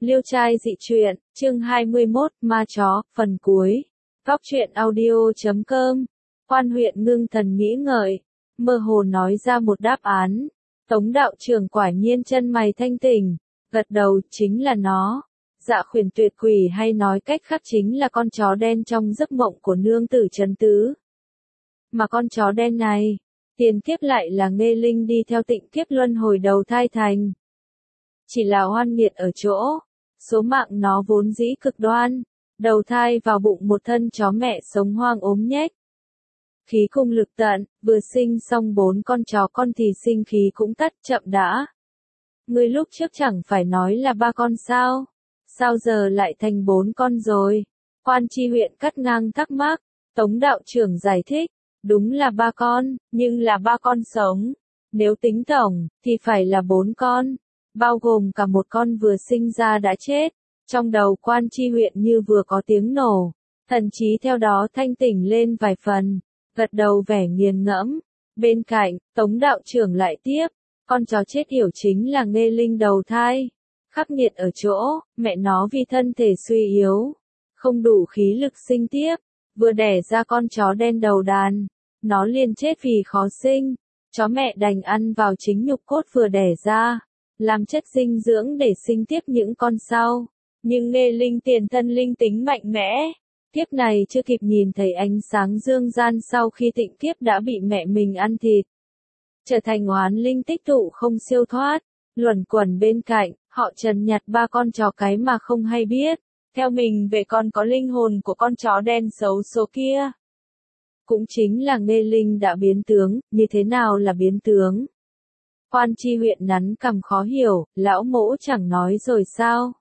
Liêu trai dị truyện, chương 21, ma chó, phần cuối. Góc truyện audio.com. Quan huyện ngưng thần nghĩ ngợi, mơ hồ nói ra một đáp án. Tống đạo trưởng quả nhiên chân mày thanh tỉnh, gật đầu, chính là nó. Dạ khuyển tuyệt quỷ, hay nói cách khác chính là con chó đen trong giấc mộng của nương tử Trấn Tứ. Mà con chó đen này, tiền kiếp lại là Nghê Linh đi theo tịnh kiếp luân hồi đầu thai thành. Chỉ là oan nghiệt ở chỗ, số mạng nó vốn dĩ cực đoan, đầu thai vào bụng một thân chó mẹ sống hoang ốm nhách. Khí cung lực tận, vừa sinh xong 4 con chó con thì sinh khí cũng tắt, chậm đã. Ngươi lúc trước chẳng phải nói là 3 con sao? Sao giờ lại thành 4 con rồi? Quan tri huyện cắt ngang thắc mắc, Tống đạo trưởng giải thích, đúng là 3 con, nhưng là 3 con sống. Nếu tính tổng, thì phải là 4 con, bao gồm cả một con vừa sinh ra đã chết. Trong đầu quan tri huyện như vừa có tiếng nổ, thần trí theo đó thanh tỉnh lên vài phần, gật đầu vẻ nghiền ngẫm. Bên cạnh, Tống đạo trưởng lại tiếp, con chó chết hiểu chính là Nghê Linh đầu thai. Khắc nghiệt ở chỗ, mẹ nó vì thân thể suy yếu, không đủ khí lực sinh tiếp, vừa đẻ ra con chó đen đầu đàn, nó liền chết vì khó sinh. Chó mẹ đành ăn vào chính nhục cốt vừa đẻ ra, làm chất dinh dưỡng để sinh tiếp những con sau. Nhưng Nghê Linh tiền thân linh tính mạnh mẽ, kiếp này chưa kịp nhìn thấy ánh sáng dương gian sau khi tịnh kiếp đã bị mẹ mình ăn thịt, trở thành oán linh tích tụ không siêu thoát, luẩn quẩn bên cạnh. Họ trần nhặt 3 con chó cái mà không hay biết, theo mình về còn có linh hồn của con chó đen xấu số kia. Cũng chính là Nghê Linh đã biến tướng. Như thế nào là biến tướng? Quan tri huyện nắn cằm khó hiểu, lão mỗ chẳng nói rồi sao?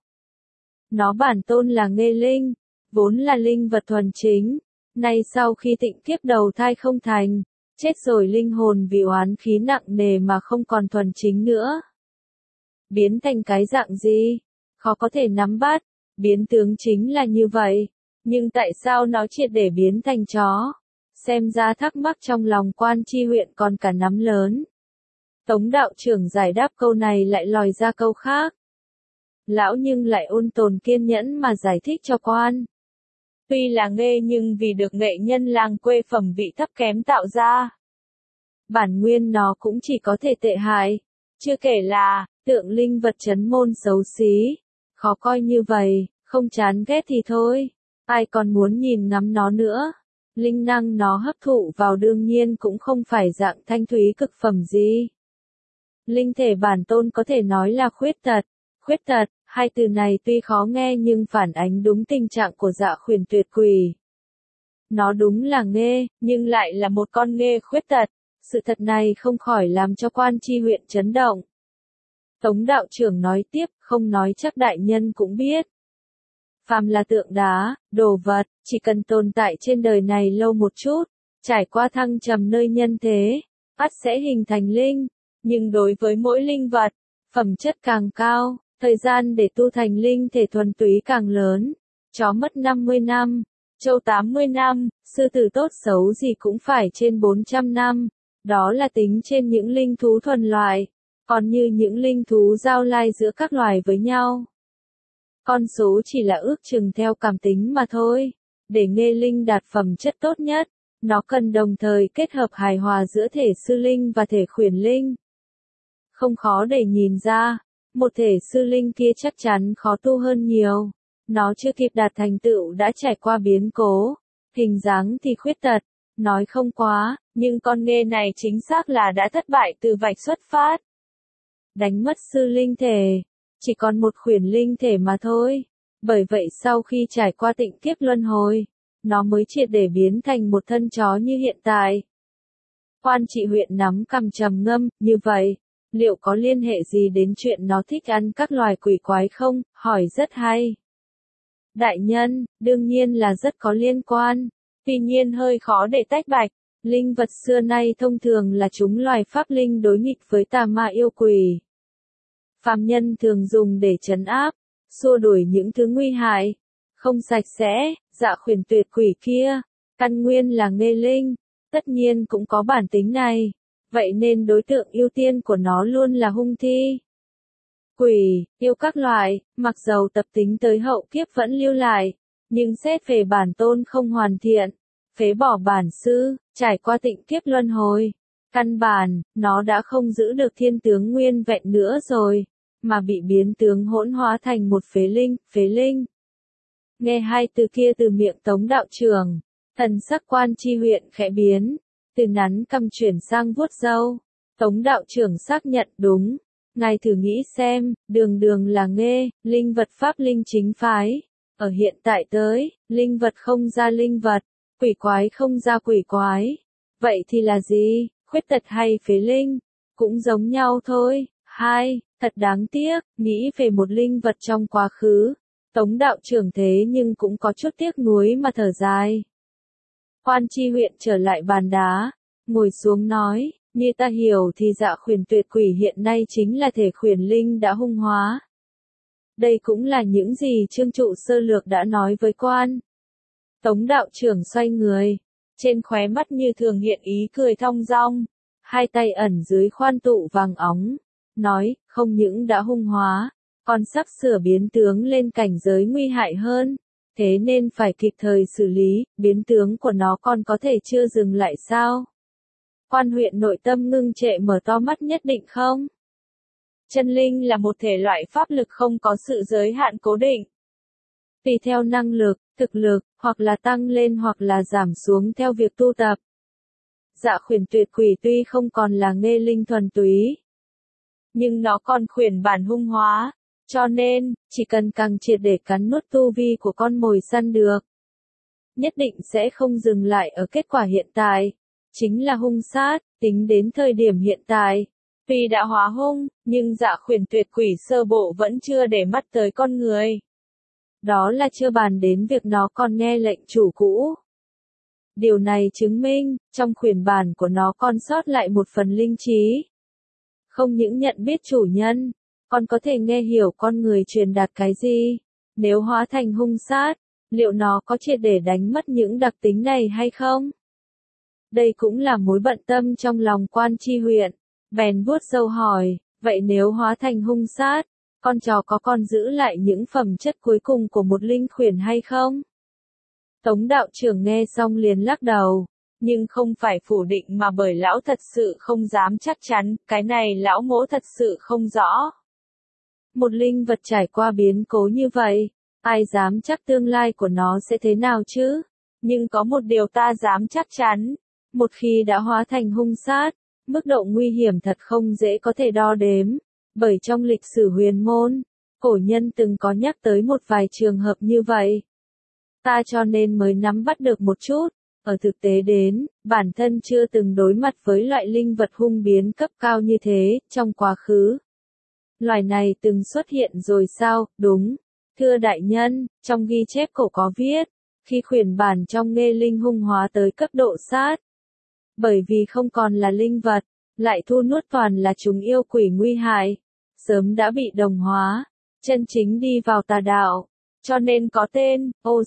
Nó bản tôn là Nghê Linh, vốn là linh vật thuần chính, nay sau khi tịnh kiếp đầu thai không thành, chết rồi linh hồn vì oán khí nặng nề mà không còn thuần chính nữa. Biến thành cái dạng gì? Khó có thể nắm bắt, biến tướng chính là như vậy, nhưng tại sao nó triệt để biến thành chó? Xem ra thắc mắc trong lòng quan tri huyện còn cả nắm lớn. Tống đạo trưởng giải đáp câu này lại lòi ra câu khác. Lão nhưng lại ôn tồn kiên nhẫn mà giải thích cho quan. Tuy là nghê nhưng vì được nghệ nhân làng quê phẩm vị thấp kém tạo ra, bản nguyên nó cũng chỉ có thể tệ hại, chưa kể là tượng linh vật trấn môn xấu xí, khó coi như vậy, không chán ghét thì thôi, ai còn muốn nhìn ngắm nó nữa. Linh năng nó hấp thụ vào đương nhiên cũng không phải dạng thanh thúy cực phẩm gì. Linh thể bản tôn có thể nói là khuyết tật. Khuyết tật, hai từ này tuy khó nghe nhưng phản ánh đúng tình trạng của dạ khuyển tuyệt quỷ. Nó đúng là nghê, nhưng lại là một con nghê khuyết tật. Sự thật này không khỏi làm cho quan tri huyện chấn động. Tống đạo trưởng nói tiếp, không nói chắc đại nhân cũng biết. Phàm là tượng đá, đồ vật, chỉ cần tồn tại trên đời này lâu một chút, trải qua thăng trầm nơi nhân thế, ắt sẽ hình thành linh. Nhưng đối với mỗi linh vật, phẩm chất càng cao, thời gian để tu thành linh thể thuần túy càng lớn. Chó mất 50 năm, trâu 80 năm, sư tử tốt xấu gì cũng phải trên 400 năm. Đó là tính trên những linh thú thuần loại, còn như những linh thú giao lai giữa các loài với nhau. Con số chỉ là ước chừng theo cảm tính mà thôi. Để Nghê Linh đạt phẩm chất tốt nhất, nó cần đồng thời kết hợp hài hòa giữa thể sư linh và thể khuyển linh. Không khó để nhìn ra, một thể sư linh kia chắc chắn khó tu hơn nhiều. Nó chưa kịp đạt thành tựu đã trải qua biến cố, hình dáng thì khuyết tật, nói không quá, nhưng con nghê này chính xác là đã thất bại từ vạch xuất phát. Đánh mất sư linh thể, chỉ còn một khuyển linh thể mà thôi. Bởi vậy sau khi trải qua tịnh kiếp luân hồi, nó mới triệt để biến thành một thân chó như hiện tại. Quan trị huyện nắm cằm trầm ngâm, như vậy, liệu có liên hệ gì đến chuyện nó thích ăn các loài quỷ quái không? Hỏi rất hay. Đại nhân, đương nhiên là rất có liên quan, tuy nhiên hơi khó để tách bạch. Linh vật xưa nay thông thường là chúng loài pháp linh đối nghịch với tà ma yêu quỷ. Phàm nhân thường dùng để trấn áp, xua đuổi những thứ nguy hại, không sạch sẽ. Dạ khuyển tuyệt quỷ kia, căn nguyên là Nghê Linh, tất nhiên cũng có bản tính này, vậy nên đối tượng ưu tiên của nó luôn là hung thi. quỷ, yêu các loại, mặc dầu tập tính tới hậu kiếp vẫn lưu lại, nhưng xét về bản tôn không hoàn thiện, phế bỏ bản sư, trải qua tịnh kiếp luân hồi. Căn bản, nó đã không giữ được thiên tướng nguyên vẹn nữa rồi, mà bị biến tướng hỗn hóa thành một phế linh. Nghe hai từ kia từ miệng Tống đạo trưởng, thần sắc Quan Chi huyện khẽ biến, từ nắn cằm chuyển sang vuốt râu. Tống đạo trưởng xác nhận đúng, ngài thử nghĩ xem, đường là nghê, linh vật pháp linh chính phái, ở hiện tại tới, linh vật không ra linh vật, quỷ quái không ra quỷ quái, vậy thì là gì, khuyết tật hay phế linh, cũng giống nhau thôi. Hai, thật đáng tiếc, nghĩ về một linh vật trong quá khứ, Tống đạo trưởng thế nhưng cũng có chút tiếc nuối mà thở dài. Quan Chi huyện trở lại bàn đá, ngồi xuống nói, như ta hiểu thì Dạ Khuyển Tuyệt Quỷ hiện nay chính là thể khuyển linh đã hung hóa. Đây cũng là những gì Trương Trụ sơ lược đã nói với quan. Tống đạo trưởng xoay người, trên khóe mắt như thường hiện ý cười thong dong, hai tay ẩn dưới khoan tụ vàng óng, nói, không những đã hung hóa, còn sắp sửa biến tướng lên cảnh giới nguy hại hơn, thế nên phải kịp thời xử lý, biến tướng của nó còn có thể chưa dừng lại sao? Quan huyện nội tâm ngưng trệ mở to mắt nhất định không? Chân linh là một thể loại pháp lực không có sự giới hạn cố định. Tùy theo năng lực, thực lực, hoặc là tăng lên hoặc là giảm xuống theo việc tu tập. Dạ Khuyển Tuyệt Quỷ tuy không còn là nghê linh thuần túy, nhưng nó còn khuyển bản hung hóa, cho nên, chỉ cần càng triệt để cắn nuốt tu vi của con mồi săn được, nhất định sẽ không dừng lại ở kết quả hiện tại, chính là hung sát. Tính đến thời điểm hiện tại, tuy đã hóa hung, nhưng Dạ Khuyển Tuyệt Quỷ sơ bộ vẫn chưa để mắt tới con người. Đó là chưa bàn đến việc nó còn nghe lệnh chủ cũ. Điều này chứng minh, trong khuyển bản của nó còn sót lại một phần linh trí. Không những nhận biết chủ nhân, còn có thể nghe hiểu con người truyền đạt cái gì. Nếu hóa thành hung sát, liệu nó có triệt để đánh mất những đặc tính này hay không? Đây cũng là mối bận tâm trong lòng Quan Chi huyện. Bèn vuốt râu hỏi, vậy nếu hóa thành hung sát, con chó có còn giữ lại những phẩm chất cuối cùng của một linh khuyển hay không? Tống đạo trưởng nghe xong liền lắc đầu, nhưng không phải phủ định mà bởi lão thật sự không dám chắc chắn, cái này lão mỗ thật sự không rõ. Một linh vật trải qua biến cố như vậy, ai dám chắc tương lai của nó sẽ thế nào chứ? Nhưng có một điều ta dám chắc chắn, một khi đã hóa thành hung sát, mức độ nguy hiểm thật không dễ có thể đo đếm, bởi trong lịch sử huyền môn, cổ nhân từng có nhắc tới một vài trường hợp như vậy. Ta cho nên mới nắm bắt được một chút, ở thực tế đến, bản thân chưa từng đối mặt với loại linh vật hung biến cấp cao như thế, trong quá khứ. Loài này từng xuất hiện rồi sao? Đúng. Thưa đại nhân, trong ghi chép cổ có viết, khi khuyển bản trong nghê linh hung hóa tới cấp độ sát. Bởi vì không còn là linh vật, lại thu nuốt toàn là chúng yêu quỷ nguy hại, sớm đã bị đồng hóa, chân chính đi vào tà đạo. Cho nên có tên, ô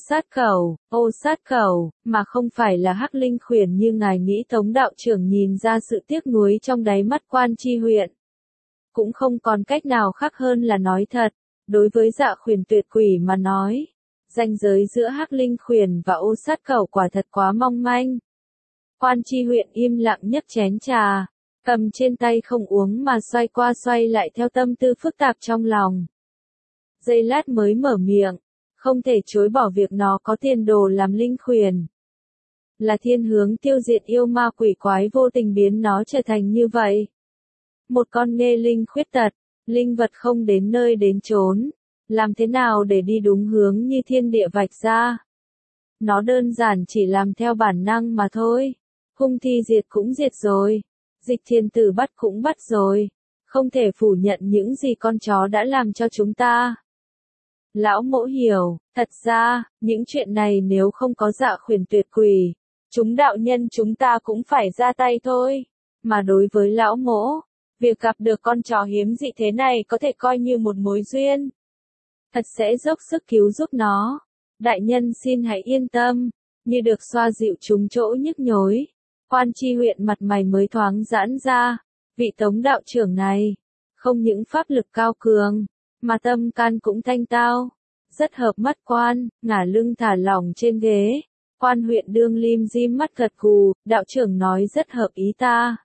sát cẩu, mà không phải là hắc linh khuyển như ngài nghĩ. Tống đạo trưởng nhìn ra sự tiếc nuối trong đáy mắt Quan Chi huyện. Cũng không còn cách nào khác hơn là nói thật, đối với Dạ Khuyển Tuyệt Quỷ mà nói, ranh giới giữa hắc linh khuyển và ô sát cẩu quả thật quá mong manh. Quan Chi huyện im lặng nhấc chén trà, cầm trên tay không uống mà xoay qua xoay lại theo tâm tư phức tạp trong lòng. Giây lát mới mở miệng, không thể chối bỏ việc nó có tiền đồ làm linh khuyển. Là thiên hướng tiêu diệt yêu ma quỷ quái vô tình biến nó trở thành như vậy. Một con nghê linh khuyết tật, linh vật không đến nơi đến chốn, làm thế nào để đi đúng hướng như thiên địa vạch ra. Nó đơn giản chỉ làm theo bản năng mà thôi. Hung thi diệt cũng diệt rồi, dịch thiên tử bắt cũng bắt rồi, không thể phủ nhận những gì con chó đã làm cho chúng ta. Lão mỗ hiểu, thật ra, những chuyện này nếu không có Dạ Khuyển Tuyệt Quỷ, chúng đạo nhân chúng ta cũng phải ra tay thôi. Mà đối với lão mỗ, việc gặp được con chó hiếm dị thế này có thể coi như một mối duyên. Thật sẽ dốc sức cứu giúp nó. Đại nhân xin hãy yên tâm, như được xoa dịu chúng chỗ nhức nhối. Quan Chi huyện mặt mày mới thoáng giãn ra, vị Tống đạo trưởng này, không những pháp lực cao cường, mà tâm can cũng thanh tao, rất hợp mắt quan, ngả lưng thả lỏng trên ghế. Quan huyện Đương lim dim mắt gật gù, đạo trưởng nói rất hợp ý ta.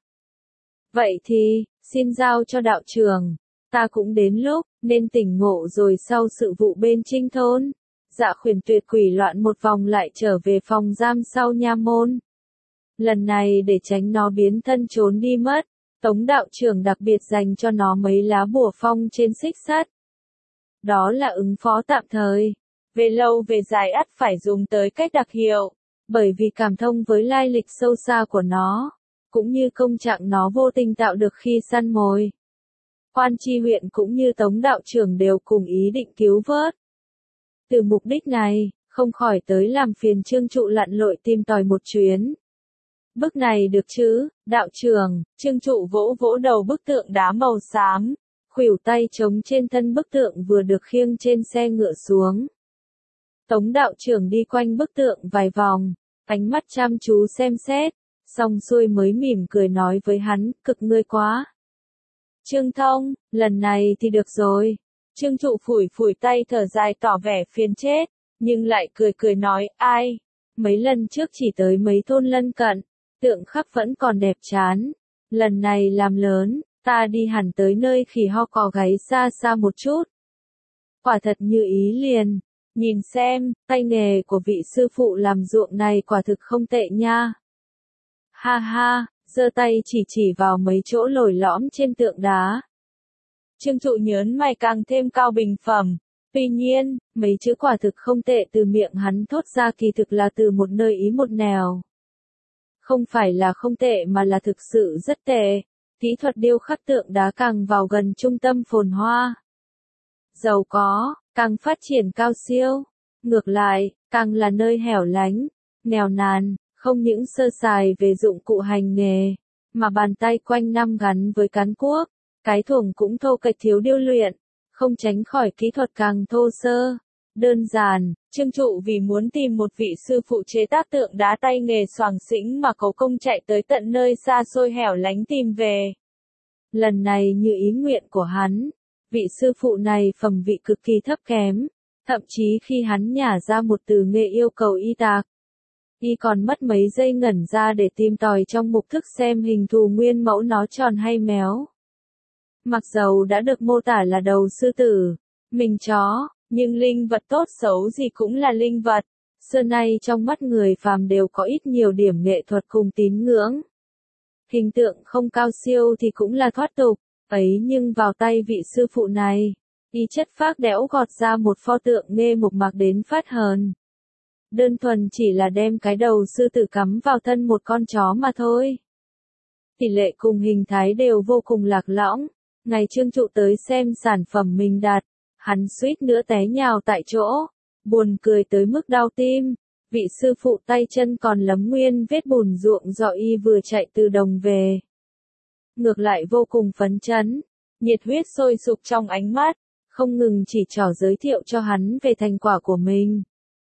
Vậy thì, xin giao cho đạo trưởng, ta cũng đến lúc, nên tỉnh ngộ rồi sau sự vụ bên Trinh thôn. Dạ Khuyển Tuyệt quỷ loạn một vòng lại trở về phòng giam sau nha môn. Lần này để tránh nó biến thân trốn đi mất, Tống đạo trưởng đặc biệt dành cho nó mấy lá bùa phong trên xích sắt. Đó là ứng phó tạm thời. Về lâu về dài ắt phải dùng tới cách đặc hiệu, bởi vì cảm thông với lai lịch sâu xa của nó, cũng như công trạng nó vô tình tạo được khi săn mồi. Quan tri huyện cũng như Tống đạo trưởng đều cùng ý định cứu vớt. Từ mục đích này, không khỏi tới làm phiền Trương Trụ lặn lội tìm tòi một chuyến. Bức này được chứ, đạo trưởng, Trương Trụ vỗ vỗ đầu bức tượng đá màu xám, khuỷu tay trống trên thân bức tượng vừa được khiêng trên xe ngựa xuống. Tống đạo trưởng đi quanh bức tượng vài vòng, ánh mắt chăm chú xem xét, xong xuôi mới mỉm cười nói với hắn, cực ngươi quá. Trương Thông, lần này thì được rồi. Trương Trụ phủi phủi tay thở dài tỏ vẻ phiền chết, nhưng lại cười cười nói, ai, mấy lần trước chỉ tới mấy thôn lân cận, tượng khắc vẫn còn đẹp chán. Lần này làm lớn, ta đi hẳn tới nơi khỉ ho cò gáy xa xa một chút. Quả thật như ý liền, nhìn xem, tay nghề của vị sư phụ làm ruộng này quả thực không tệ nha. Ha ha, giơ tay chỉ vào mấy chỗ lồi lõm trên tượng đá. Trương Trụ nhớn mày càng thêm cao bình phẩm. Tuy nhiên, mấy chữ quả thực không tệ từ miệng hắn thốt ra kỳ thực là từ một nơi ý một nẻo. Không phải là không tệ mà là thực sự rất tệ. Kỹ thuật điêu khắc tượng đá càng vào gần trung tâm phồn hoa, giàu có, càng phát triển cao siêu. Ngược lại, càng là nơi hẻo lánh, nghèo nàn, không những sơ sài về dụng cụ hành nghề, mà bàn tay quanh năm gắn với cán cuốc, cái thuồng cũng thô kệch thiếu điêu luyện, không tránh khỏi kỹ thuật càng thô sơ, đơn giản. Trương Trụ vì muốn tìm một vị sư phụ chế tác tượng đá tay nghề xoàng xĩnh mà cố công chạy tới tận nơi xa xôi hẻo lánh tìm về. Lần này như ý nguyện của hắn, vị sư phụ này phẩm vị cực kỳ thấp kém, thậm chí khi hắn nhả ra một từ nghệ yêu cầu y tạc, y còn mất mấy giây ngẩn ra để tìm tòi trong mục thức xem hình thù nguyên mẫu nó tròn hay méo. Mặc dầu đã được mô tả là đầu sư tử, mình chó, nhưng linh vật tốt xấu gì cũng là linh vật. Xưa nay trong mắt người phàm đều có ít nhiều điểm nghệ thuật cùng tín ngưỡng. Hình tượng không cao siêu thì cũng là thoát tục, ấy nhưng vào tay vị sư phụ này, y chất phác đẽo gọt ra một pho tượng nghe mộc mạc đến phát hờn. Đơn thuần chỉ là đem cái đầu sư tử cắm vào thân một con chó mà thôi. Tỷ lệ cùng hình thái đều vô cùng lạc lõng. Ngày Trương Trụ tới xem sản phẩm mình đạt, hắn suýt nữa té nhào tại chỗ, buồn cười tới mức đau tim. Vị sư phụ tay chân còn lấm nguyên vết bùn ruộng do y vừa chạy từ đồng về. Ngược lại vô cùng phấn chấn, nhiệt huyết sôi sục trong ánh mắt, không ngừng chỉ trỏ giới thiệu cho hắn về thành quả của mình.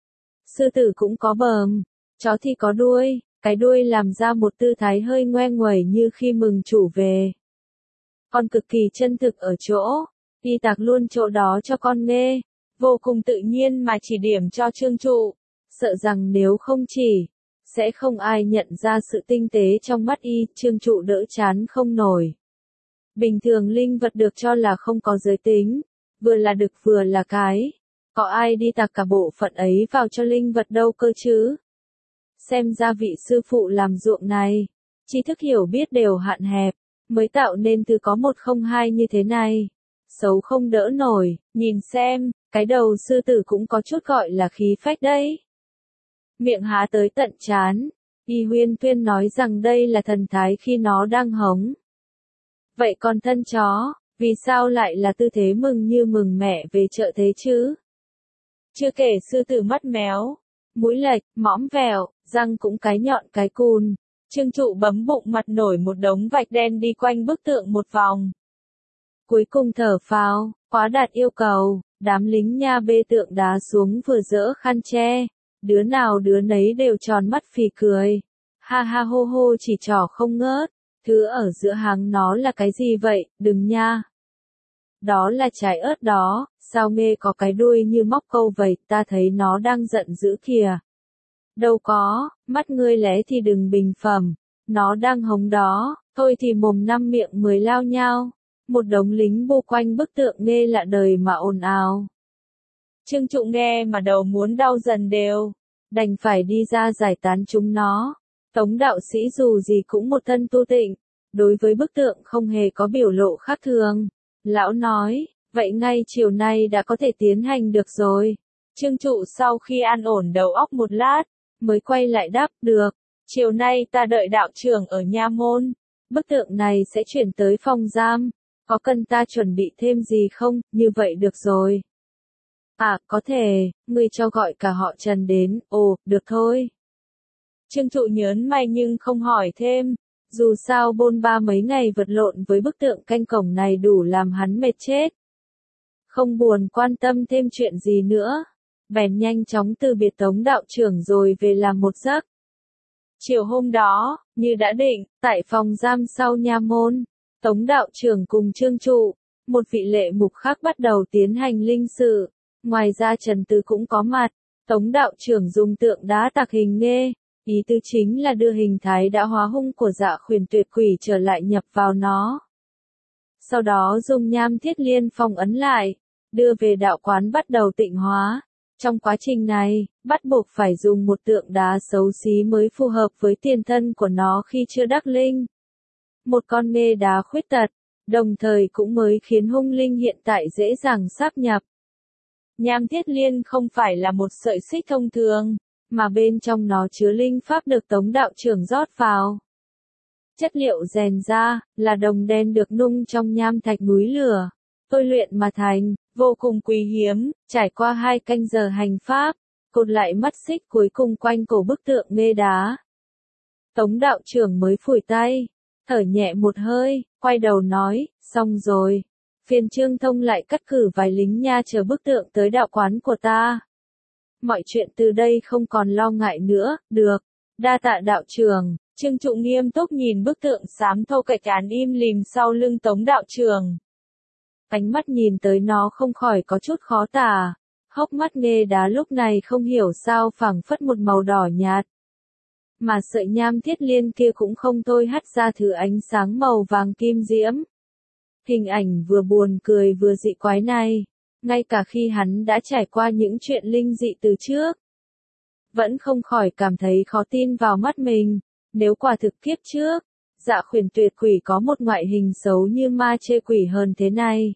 Sư tử cũng có bờm, chó thì có đuôi, cái đuôi làm ra một tư thái hơi ngoe nguẩy như khi mừng chủ về. Con cực kỳ chân thực ở chỗ, y tạc luôn chỗ đó cho con nghe, vô cùng tự nhiên mà chỉ điểm cho Trương Trụ, sợ rằng nếu không chỉ, sẽ không ai nhận ra sự tinh tế trong mắt y. Trương Trụ đỡ chán không nổi. Bình thường linh vật được cho là không có giới tính, vừa là đực vừa là cái, có ai đi tạc cả bộ phận ấy vào cho linh vật đâu cơ chứ. Xem ra vị sư phụ làm ruộng này, tri thức hiểu biết đều hạn hẹp, mới tạo nên thứ có một không hai như thế này. Xấu không đỡ nổi, nhìn xem, cái đầu sư tử cũng có chút gọi là khí phách đấy. Miệng há tới tận trán, y huyên tuyên nói rằng đây là thần thái khi nó đang hống. Vậy còn thân chó, vì sao lại là tư thế mừng như mừng mẹ về chợ thế chứ? Chưa kể sư tử mắt méo, mũi lệch, mõm vẹo, răng cũng cái nhọn cái cùn. Trương Trụ bấm bụng mặt nổi một đống vạch đen đi quanh bức tượng một vòng. Cuối cùng thở phào, quá đạt yêu cầu, đám lính nha bê tượng đá xuống vừa dỡ khăn che, đứa nào đứa nấy đều tròn mắt phì cười. Ha ha hô hô chỉ trỏ không ngớt, thứ ở giữa hàng nó là cái gì vậy, đừng nha. Đó là trái ớt đó, sao nghe có cái đuôi như móc câu vậy, ta thấy nó đang giận dữ kìa. Đâu có, mắt ngươi lé thì đừng bình phẩm, nó đang hống đó, thôi thì mồm năm miệng mười lao nhao. Một đống lính bu quanh bức tượng nghe lạ đời mà ồn ào. Trương Trụ nghe mà đầu muốn đau dần đều, đành phải đi ra giải tán chúng nó. Tống đạo sĩ dù gì cũng một thân tu tịnh, đối với bức tượng không hề có biểu lộ khác thường. Lão nói, vậy ngay chiều nay đã có thể tiến hành được rồi. Trương Trụ sau khi an ổn đầu óc một lát, mới quay lại đáp, được, chiều nay ta đợi đạo trưởng ở nha môn. Bức tượng này sẽ chuyển tới phòng giam, có cần ta chuẩn bị thêm gì không, như vậy được rồi. À, có thể, ngươi cho gọi cả họ Trần đến, ồ, được thôi. Trương Trụ nhớn mày nhưng không hỏi thêm, dù sao bôn ba mấy ngày vật lộn với bức tượng canh cổng này đủ làm hắn mệt chết. Không buồn quan tâm thêm chuyện gì nữa, bèn nhanh chóng từ biệt Tống đạo trưởng rồi về làm một giấc. Chiều hôm đó, như đã định, tại phòng giam sau nha môn, Tống đạo trưởng cùng Trương Trụ, một vị lệ mục khác bắt đầu tiến hành linh sự. Ngoài ra Trần Tứ cũng có mặt, Tống đạo trưởng dùng tượng đá tạc hình nghê, ý tứ chính là đưa hình thái đã hóa hung của Dạ Khuyển Tuyệt Quỷ trở lại nhập vào nó. Sau đó dùng nham thiết liên phong ấn lại, đưa về đạo quán bắt đầu tịnh hóa. Trong quá trình này, bắt buộc phải dùng một tượng đá xấu xí mới phù hợp với tiền thân của nó khi chưa đắc linh. Một con nghê đá khuyết tật, đồng thời cũng mới khiến hung linh hiện tại dễ dàng sáp nhập. Nham thiết liên không phải là một sợi xích thông thường, mà bên trong nó chứa linh pháp được Tống đạo trưởng rót vào. Chất liệu rèn ra, là đồng đen được nung trong nham thạch núi lửa, tôi luyện mà thành, vô cùng quý hiếm, trải qua 2 canh giờ hành pháp, cột lại mắt xích cuối cùng quanh cổ bức tượng nghê đá. Tống đạo trưởng mới phủi tay, thở nhẹ một hơi, quay đầu nói, xong rồi. Phiền Trương Thông lại cắt cử vài lính nha chờ bức tượng tới đạo quán của ta. Mọi chuyện từ đây không còn lo ngại nữa, được. Đa tạ đạo trưởng. Trương Trụ nghiêm túc nhìn bức tượng xám thô cạch án im lìm sau lưng Tống đạo trưởng. Ánh mắt nhìn tới nó không khỏi có chút khó tả. Hốc mắt nghê đá lúc này không hiểu sao phảng phất một màu đỏ nhạt. Mà sợi nham thiết liên kia cũng không thôi hắt ra thứ ánh sáng màu vàng kim diễm. Hình ảnh vừa buồn cười vừa dị quái này, ngay cả khi hắn đã trải qua những chuyện linh dị từ trước, vẫn không khỏi cảm thấy khó tin vào mắt mình. Nếu quả thực kiếp trước, Dạ Khuyển Tuyệt Quỷ có một ngoại hình xấu như ma chê quỷ hơn thế này,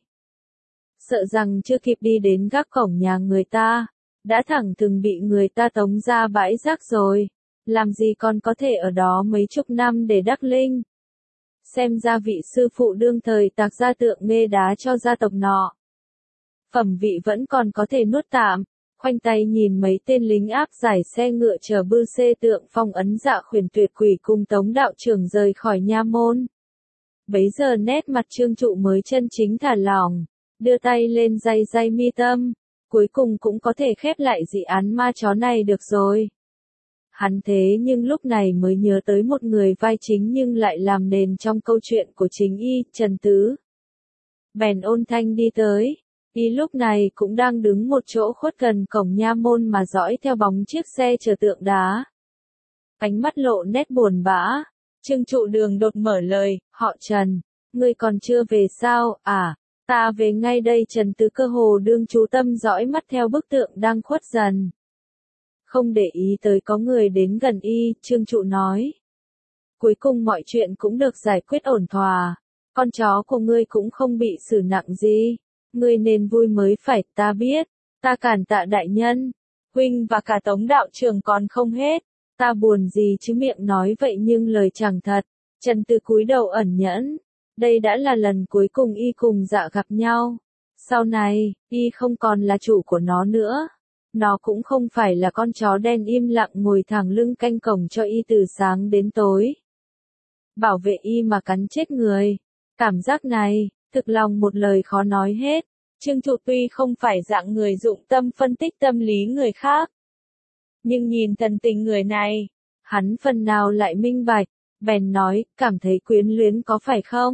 sợ rằng chưa kịp đi đến gác cổng nhà người ta, đã thẳng thừng bị người ta tống ra bãi rác rồi, làm gì còn có thể ở đó mấy chục năm để đắc linh. Xem ra vị sư phụ đương thời tạc ra tượng nghê đá cho gia tộc nọ. Phẩm vị vẫn còn có thể nuốt tạm, khoanh tay nhìn mấy tên lính áp giải xe ngựa chở bư xê tượng phong ấn Dạ Khuyển Tuyệt Quỷ cùng Tống đạo trưởng rời khỏi nha môn. Bấy giờ nét mặt Trương Trụ mới chân chính thả lỏng, đưa tay lên day day mi tâm, cuối cùng cũng có thể khép lại dị án ma chó này được rồi. Hắn thế nhưng lúc này mới nhớ tới một người vai chính nhưng lại làm nền trong câu chuyện của chính y, Trần Tứ. Bèn ôn thanh đi tới, y lúc này cũng đang đứng một chỗ khuất gần cổng nha môn mà dõi theo bóng chiếc xe chở tượng đá. Ánh mắt lộ nét buồn bã, Trương Trụ Đường đột mở lời, họ Trần, ngươi còn chưa về sao, à, ta về ngay đây. Trần Tứ cơ hồ đương chú tâm dõi mắt theo bức tượng đang khuất dần. Không để ý tới có người đến gần y, Trương Trụ nói. Cuối cùng mọi chuyện cũng được giải quyết ổn thỏa, con chó của ngươi cũng không bị xử nặng gì, ngươi nên vui mới phải, ta biết, ta cản tạ đại nhân, huynh và cả Tống đạo trưởng còn không hết, ta buồn gì chứ, miệng nói vậy nhưng lời chẳng thật. Trần Tư cúi đầu ẩn nhẫn, đây đã là lần cuối cùng y cùng Dạ gặp nhau, sau này, y không còn là chủ của nó nữa. Nó cũng không phải là con chó đen im lặng ngồi thẳng lưng canh cổng cho y từ sáng đến tối. Bảo vệ y mà cắn chết người. Cảm giác này, thực lòng một lời khó nói hết. Trương Trụ tuy không phải dạng người dụng tâm phân tích tâm lý người khác, nhưng nhìn thần tình người này, hắn phần nào lại minh bạch, bèn nói, cảm thấy quyến luyến có phải không?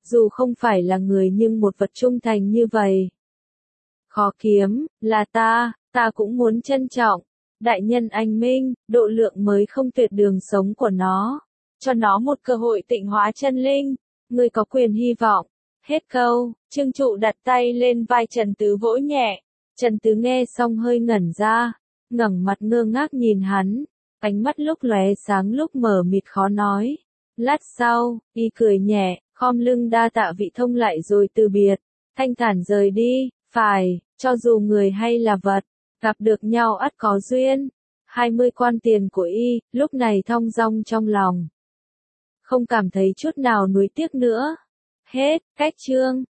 dù không phải là người nhưng một vật trung thành như vậy. Khó kiếm, là ta cũng muốn trân trọng. Đại nhân anh minh, độ lượng mới không tuyệt đường sống của nó. Cho nó một cơ hội tịnh hóa chân linh. Ngươi có quyền hy vọng. Hết câu, Trương Trụ đặt tay lên vai Trần Tứ vỗ nhẹ. Trần Tứ nghe xong hơi ngẩn ra, ngẩng mặt ngơ ngác nhìn hắn, ánh mắt lúc lóe sáng lúc mờ mịt khó nói. Lát sau, y cười nhẹ, khom lưng đa tạ vị thông lại rồi từ biệt, thanh thản rời đi. Phải, cho dù người hay là vật, gặp được nhau ắt có duyên. 20 quan tiền của y, lúc này thong dong trong lòng. Không cảm thấy chút nào nuối tiếc nữa. Hết, cách chương.